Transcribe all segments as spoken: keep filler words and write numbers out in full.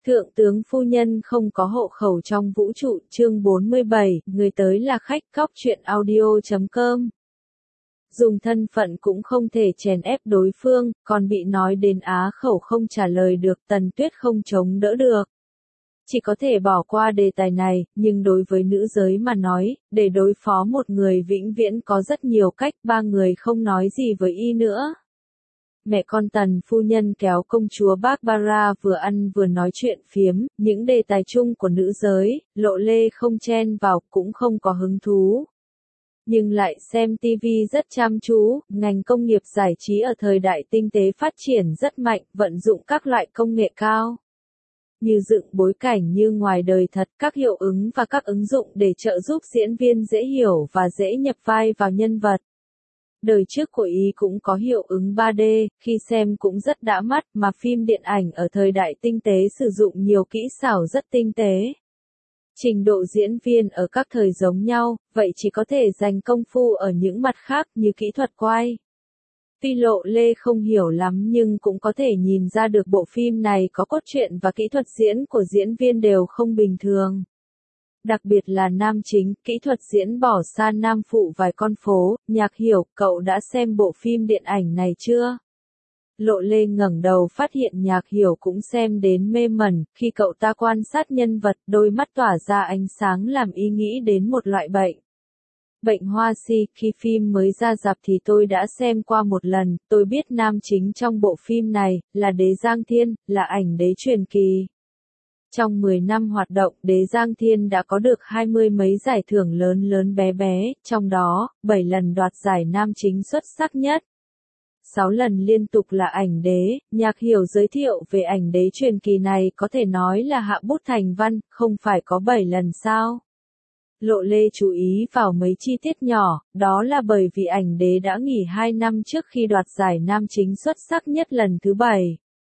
Thượng tướng phu nhân không có hộ khẩu trong vũ trụ, chương bốn mươi bảy, người tới là khách, cóc truyện audio chấm com. Dùng thân phận cũng không thể chèn ép đối phương, còn bị nói đến á khẩu không trả lời được, Tần Tuyết không chống đỡ được. Chỉ có thể bỏ qua đề tài này, nhưng đối với nữ giới mà nói, để đối phó một người vĩnh viễn có rất nhiều cách, ba người không nói gì với y nữa. Mẹ con Tần phu nhân kéo công chúa Barbara vừa ăn vừa nói chuyện phiếm, những đề tài chung của nữ giới, Lộ Lê không chen vào, cũng không có hứng thú. Nhưng lại xem ti vi rất chăm chú, ngành công nghiệp giải trí ở thời đại tinh tế phát triển rất mạnh, vận dụng các loại công nghệ cao. Như dựng bối cảnh như ngoài đời thật, các hiệu ứng và các ứng dụng để trợ giúp diễn viên dễ hiểu và dễ nhập vai vào nhân vật. Đời trước của ý cũng có hiệu ứng ba D, khi xem cũng rất đã mắt, mà phim điện ảnh ở thời đại tinh tế sử dụng nhiều kỹ xảo rất tinh tế. Trình độ diễn viên ở các thời giống nhau, vậy chỉ có thể dành công phu ở những mặt khác như kỹ thuật quay. Tuy Lộ Lê không hiểu lắm nhưng cũng có thể nhìn ra được bộ phim này có cốt truyện và kỹ thuật diễn của diễn viên đều không bình thường. Đặc biệt là nam chính, kỹ thuật diễn bỏ xa nam phụ vài con phố. Nhạc Hiểu, cậu đã xem bộ phim điện ảnh này chưa? Lộ Lê ngẩng đầu phát hiện Nhạc Hiểu cũng xem đến mê mẩn, khi cậu ta quan sát nhân vật, đôi mắt tỏa ra ánh sáng làm ý nghĩ đến một loại bệnh. Bệnh hoa si, khi phim mới ra rạp thì tôi đã xem qua một lần, tôi biết nam chính trong bộ phim này, là Đế Giang Thiên, là ảnh đế truyền kỳ. Trong mười năm hoạt động, Đế Giang Thiên đã có được hai mươi mấy giải thưởng lớn lớn bé bé, trong đó, bảy lần đoạt giải nam chính xuất sắc nhất. sáu lần liên tục là ảnh đế. Nhạc Hiểu giới thiệu về ảnh đế truyền kỳ này có thể nói là hạ bút thành văn, không phải có bảy lần sao? Lộ Lê chú ý vào mấy chi tiết nhỏ, đó là bởi vì ảnh đế đã nghỉ hai năm trước khi đoạt giải nam chính xuất sắc nhất lần thứ bảy.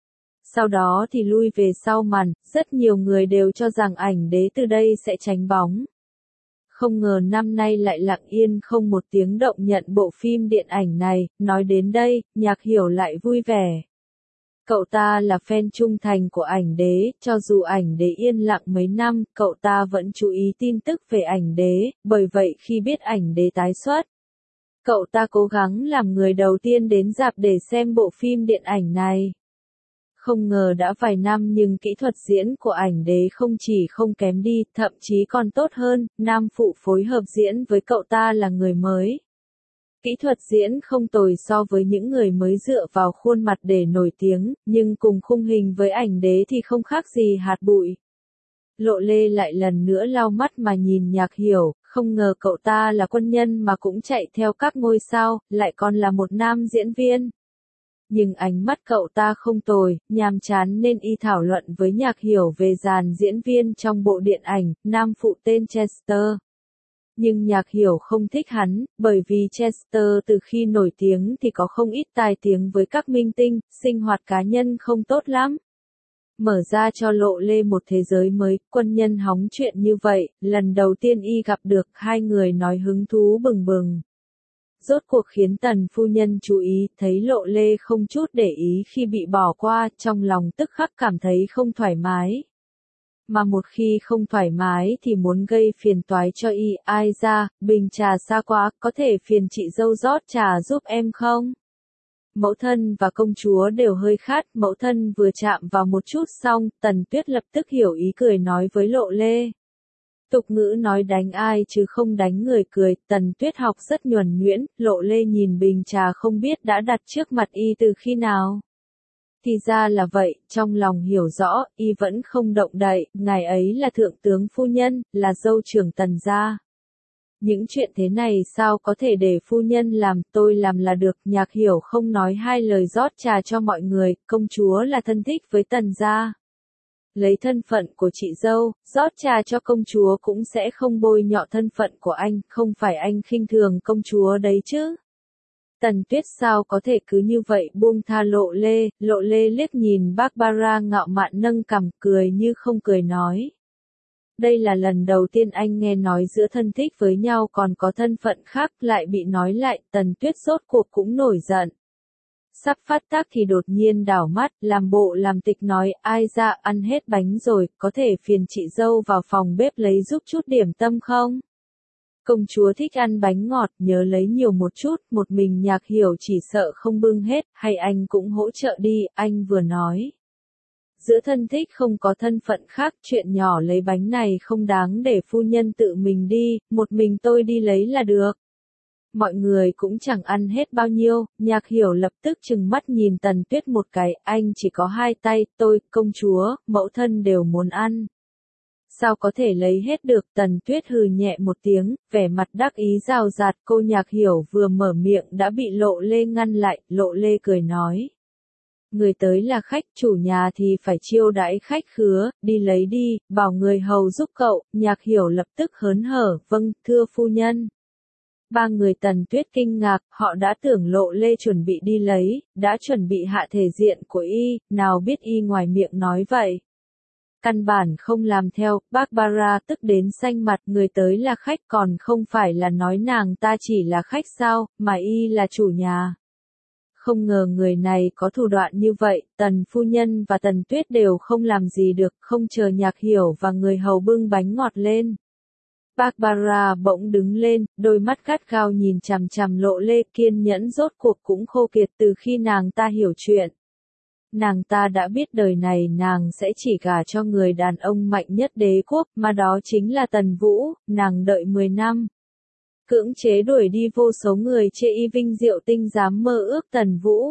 Sau đó thì lui về sau màn, rất nhiều người đều cho rằng ảnh đế từ đây sẽ tránh bóng. Không ngờ năm nay lại lặng yên không một tiếng động nhận bộ phim điện ảnh này, nói đến đây, Nhạc Hiểu lại vui vẻ. Cậu ta là fan trung thành của ảnh đế, cho dù ảnh đế yên lặng mấy năm, cậu ta vẫn chú ý tin tức về ảnh đế, bởi vậy khi biết ảnh đế tái xuất, cậu ta cố gắng làm người đầu tiên đến rạp để xem bộ phim điện ảnh này. Không ngờ đã vài năm nhưng kỹ thuật diễn của ảnh đế không chỉ không kém đi, thậm chí còn tốt hơn, nam phụ phối hợp diễn với cậu ta là người mới. Kỹ thuật diễn không tồi so với những người mới dựa vào khuôn mặt để nổi tiếng, nhưng cùng khung hình với ảnh đế thì không khác gì hạt bụi. Lộ Lê lại lần nữa lau mắt mà nhìn Nhạc Hiểu, không ngờ cậu ta là quân nhân mà cũng chạy theo các ngôi sao, lại còn là một nam diễn viên. Nhưng ánh mắt cậu ta không tồi, nhàm chán nên y thảo luận với Nhạc Hiểu về dàn diễn viên trong bộ điện ảnh, nam phụ tên Chester. Nhưng Nhạc Hiểu không thích hắn, bởi vì Chester từ khi nổi tiếng thì có không ít tai tiếng với các minh tinh, sinh hoạt cá nhân không tốt lắm. Mở ra cho Lộ Lê một thế giới mới, quân nhân hóng chuyện như vậy, lần đầu tiên y gặp được, hai người nói hứng thú bừng bừng. Rốt cuộc khiến Tần phu nhân chú ý, thấy Lộ Lê không chút để ý khi bị bỏ qua, trong lòng tức khắc cảm thấy không thoải mái. Mà một khi không thoải mái thì muốn gây phiền toái cho y, ai ra, bình trà xa quá, có thể phiền chị dâu rót trà giúp em không? Mẫu thân và công chúa đều hơi khát, mẫu thân vừa chạm vào một chút xong, Tần Tuyết lập tức hiểu ý cười nói với Lộ Lê. Tục ngữ nói đánh ai chứ không đánh người cười, Tần Tuyết học rất nhuần nhuyễn, Lộ Lê nhìn bình trà không biết đã đặt trước mặt y từ khi nào. Thì ra là vậy, trong lòng hiểu rõ, y vẫn không động đậy, ngài ấy là thượng tướng phu nhân, là dâu trưởng Tần gia. Những chuyện thế này sao có thể để phu nhân làm, tôi làm là được. Nhạc Hiểu không nói hai lời rót trà cho mọi người, công chúa là thân thích với Tần gia. Lấy thân phận của chị dâu, rót trà cho công chúa cũng sẽ không bôi nhọ thân phận của anh, không phải anh khinh thường công chúa đấy chứ. Tần Tuyết sao có thể cứ như vậy buông tha Lộ Lê, Lộ Lê liếc nhìn Barbara ngạo mạn nâng cằm, cười như không cười nói. Đây là lần đầu tiên anh nghe nói giữa thân thích với nhau còn có thân phận khác, lại bị nói lại, Tần Tuyết rốt cuộc cũng nổi giận. Sắp phát tác thì đột nhiên đảo mắt, làm bộ làm tịch nói, ai ra, ăn hết bánh rồi, có thể phiền chị dâu vào phòng bếp lấy giúp chút điểm tâm không? Công chúa thích ăn bánh ngọt, nhớ lấy nhiều một chút, một mình Nhạc Hiểu chỉ sợ không bưng hết, hay anh cũng hỗ trợ đi, anh vừa nói. Giữa thân thích không có thân phận khác, chuyện nhỏ lấy bánh này không đáng để phu nhân tự mình đi, một mình tôi đi lấy là được. Mọi người cũng chẳng ăn hết bao nhiêu, Nhạc Hiểu lập tức trừng mắt nhìn Tần Tuyết một cái, anh chỉ có hai tay, tôi, công chúa, mẫu thân đều muốn ăn. Sao có thể lấy hết được, Tần Tuyết hừ nhẹ một tiếng, vẻ mặt đắc ý rào rạt, cô Nhạc Hiểu vừa mở miệng đã bị Lộ Lê ngăn lại, Lộ Lê cười nói. Người tới là khách, chủ nhà thì phải chiêu đãi khách khứa, đi lấy đi, bảo người hầu giúp cậu, Nhạc Hiểu lập tức hớn hở, vâng, thưa phu nhân. Ba người Tần Tuyết kinh ngạc, họ đã tưởng Lộ Lê chuẩn bị đi lấy, đã chuẩn bị hạ thể diện của y, nào biết y ngoài miệng nói vậy. Căn bản không làm theo, Barbara tức đến xanh mặt, người tới là khách còn không phải là nói nàng ta chỉ là khách sao, mà y là chủ nhà. Không ngờ người này có thủ đoạn như vậy, Tần phu nhân và Tần Tuyết đều không làm gì được, không chờ Nhạc Hiểu và người hầu bưng bánh ngọt lên. Barbara bỗng đứng lên, đôi mắt gắt gao nhìn chằm chằm Lộ Lê, kiên nhẫn rốt cuộc cũng khô kiệt từ khi nàng ta hiểu chuyện. Nàng ta đã biết đời này nàng sẽ chỉ gả cho người đàn ông mạnh nhất đế quốc, mà đó chính là Tần Vũ, nàng đợi mười năm. Cưỡng chế đuổi đi vô số người chê y Vinh Diệu Tinh dám mơ ước Tần Vũ.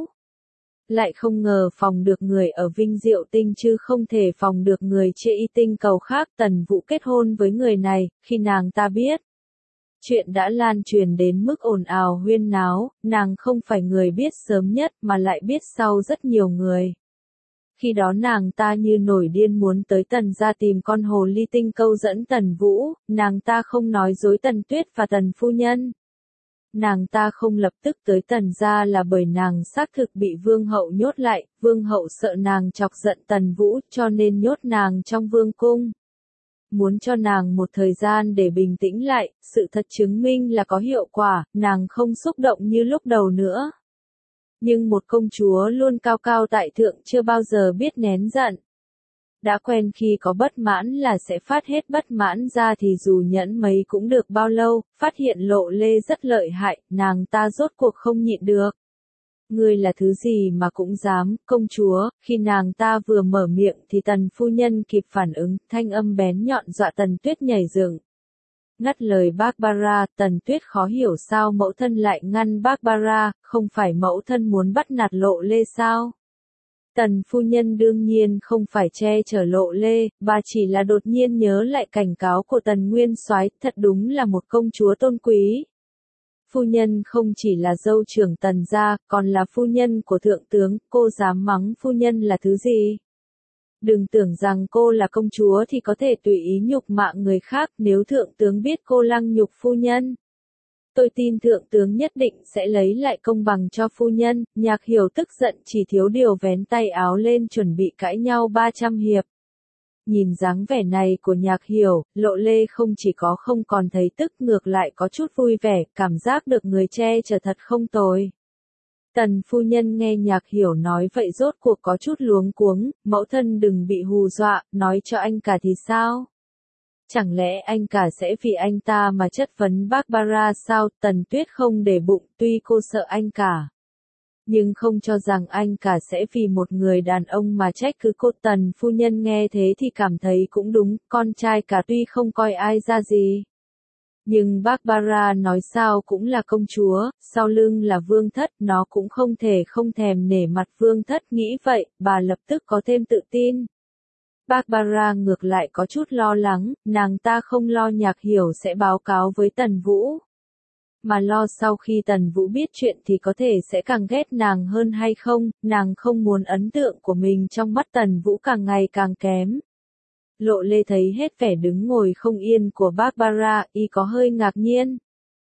Lại không ngờ phòng được người ở Vinh Diệu Tinh chứ không thể phòng được người chê y tinh cầu khác. Tần Vũ kết hôn với người này, khi nàng ta biết. Chuyện đã lan truyền đến mức ồn ào huyên náo, nàng không phải người biết sớm nhất mà lại biết sau rất nhiều người. Khi đó nàng ta như nổi điên muốn tới Tần gia tìm con hồ ly tinh câu dẫn Tần Vũ, nàng ta không nói dối Tần Tuyết và Tần phu nhân. Nàng ta không lập tức tới Tần gia là bởi nàng xác thực bị vương hậu nhốt lại, vương hậu sợ nàng chọc giận Tần Vũ cho nên nhốt nàng trong vương cung. Muốn cho nàng một thời gian để bình tĩnh lại, sự thật chứng minh là có hiệu quả, nàng không xúc động như lúc đầu nữa. Nhưng một công chúa luôn cao cao tại thượng chưa bao giờ biết nén giận. Đã quen khi có bất mãn là sẽ phát hết bất mãn ra thì dù nhẫn mấy cũng được bao lâu, phát hiện Lộ Lê rất lợi hại, nàng ta rốt cuộc không nhịn được. Ngươi là thứ gì mà cũng dám, công chúa, khi nàng ta vừa mở miệng thì Tần phu nhân kịp phản ứng, thanh âm bén nhọn dọa Tần Tuyết nhảy dựng. Ngắt lời Barbara, Tần Tuyết khó hiểu sao mẫu thân lại ngăn Barbara, không phải mẫu thân muốn bắt nạt Lộ Lê sao? Tần phu nhân đương nhiên không phải che chở Lộ Lê, bà chỉ là đột nhiên nhớ lại cảnh cáo của Tần Nguyên Soái, thật đúng là một công chúa tôn quý. Phu nhân không chỉ là dâu trưởng Tần gia, còn là phu nhân của thượng tướng, cô dám mắng phu nhân là thứ gì? Đừng tưởng rằng cô là công chúa thì có thể tùy ý nhục mạ người khác, nếu thượng tướng biết cô lăng nhục phu nhân. Tôi tin thượng tướng nhất định sẽ lấy lại công bằng cho phu nhân. Nhạc Hiểu tức giận chỉ thiếu điều vén tay áo lên chuẩn bị cãi nhau ba trăm hiệp. Nhìn dáng vẻ này của Nhạc Hiểu, Lộ Lê không chỉ có không còn thấy tức ngược lại có chút vui vẻ, cảm giác được người che chở thật không tồi. Tần phu nhân nghe Nhạc Hiểu nói vậy rốt cuộc có chút luống cuống, mẫu thân đừng bị hù dọa, nói cho anh cả thì sao? Chẳng lẽ anh cả sẽ vì anh ta mà chất vấn Barbara sao? Tần Tuyết không để bụng, tuy cô sợ anh cả. Nhưng không cho rằng anh cả sẽ vì một người đàn ông mà trách cứ cô. Tần phu nhân nghe thế thì cảm thấy cũng đúng, con trai cả tuy không coi ai ra gì. Nhưng Barbara nói sao cũng là công chúa, sau lưng là vương thất, nó cũng không thể không thèm nể mặt vương thất, nghĩ vậy, bà lập tức có thêm tự tin. Barbara ngược lại có chút lo lắng, nàng ta không lo Nhạc Hiểu sẽ báo cáo với Tần Vũ. Mà lo sau khi Tần Vũ biết chuyện thì có thể sẽ càng ghét nàng hơn hay không, nàng không muốn ấn tượng của mình trong mắt Tần Vũ càng ngày càng kém. Lộ Lê thấy hết vẻ đứng ngồi không yên của Barbara, y có hơi ngạc nhiên.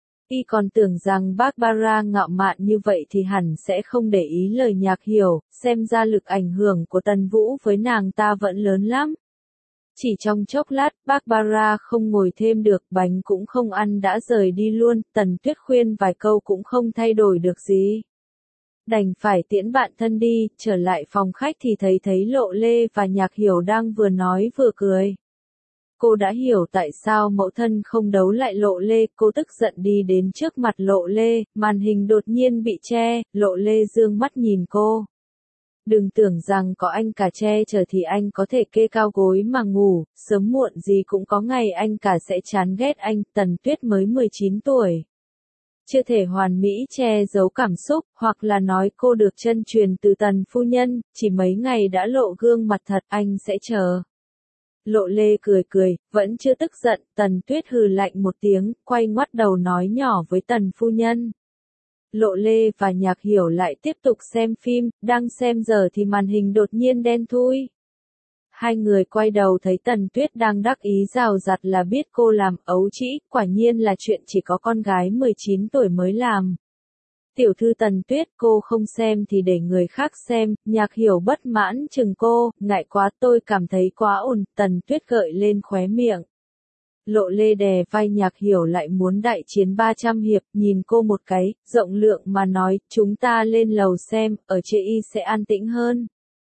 Y còn tưởng rằng Barbara ngạo mạn như vậy thì hẳn sẽ không để ý lời Nhạc Hiểu, xem ra lực ảnh hưởng của Tần Vũ với nàng ta vẫn lớn lắm. Chỉ trong chốc lát, Barbara không ngồi thêm được, bánh cũng không ăn đã rời đi luôn, Tần Tuyết khuyên vài câu cũng không thay đổi được gì. Đành phải tiễn bạn thân đi, trở lại phòng khách thì thấy thấy Lộ Lê và Nhạc Hiểu đang vừa nói vừa cười. Cô đã hiểu tại sao mẫu thân không đấu lại Lộ Lê, cô tức giận đi đến trước mặt Lộ Lê, màn hình đột nhiên bị che, Lộ Lê dương mắt nhìn cô. Đừng tưởng rằng có anh cả che chở thì anh có thể kê cao gối mà ngủ, sớm muộn gì cũng có ngày anh cả sẽ chán ghét anh. Tần Tuyết mới mười chín tuổi. Chưa thể hoàn mỹ che giấu cảm xúc, hoặc là nói cô được chân truyền từ Tần phu nhân, chỉ mấy ngày đã lộ gương mặt thật, anh sẽ chờ. Lộ Lê cười cười, vẫn chưa tức giận, Tần Tuyết hừ lạnh một tiếng, quay ngoắt đầu nói nhỏ với Tần phu nhân. Lộ Lê và Nhạc Hiểu lại tiếp tục xem phim, đang xem giờ thì màn hình đột nhiên đen thui. Hai người quay đầu thấy Tần Tuyết đang đắc ý rào rạt là biết cô làm ấu trĩ, quả nhiên là chuyện chỉ có con gái mười chín tuổi mới làm. Tiểu thư Tần Tuyết, cô không xem thì để người khác xem. Nhạc Hiểu bất mãn chừng cô, ngại quá, tôi cảm thấy quá ồn. Tần Tuyết gợi lên khóe miệng. Lộ Lê đè vai Nhạc Hiểu lại muốn đại chiến ba trăm hiệp, nhìn cô một cái, rộng lượng mà nói, chúng ta lên lầu xem, ở chê y sẽ an tĩnh hơn.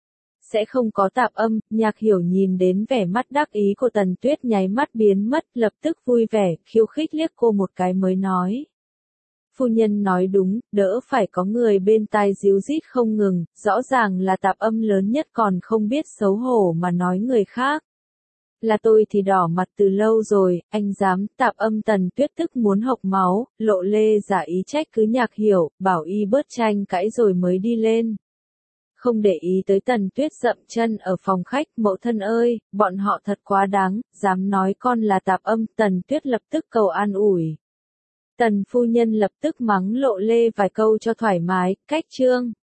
Sẽ không có tạp âm. Nhạc Hiểu nhìn đến vẻ mắt đắc ý của Tần Tuyết nháy mắt biến mất, lập tức vui vẻ, khiêu khích liếc cô một cái mới nói. Phu nhân nói đúng, đỡ phải có người bên tai díu dít không ngừng, rõ ràng là tạp âm lớn nhất còn không biết xấu hổ mà nói người khác. Là tôi thì đỏ mặt từ lâu rồi, anh dám. Tạp âm. Tần Tuyết tức muốn hộc máu. Lộ Lê giả ý trách cứ Nhạc Hiểu, bảo y bớt tranh cãi rồi mới đi lên. Không để ý tới Tần Tuyết dậm chân ở phòng khách, mẫu thân ơi, bọn họ thật quá đáng, dám nói con là tạp âm. Tần Tuyết lập tức cầu an ủi. Tần phu nhân lập tức mắng Lộ Lê vài câu cho thoải mái, cách chương.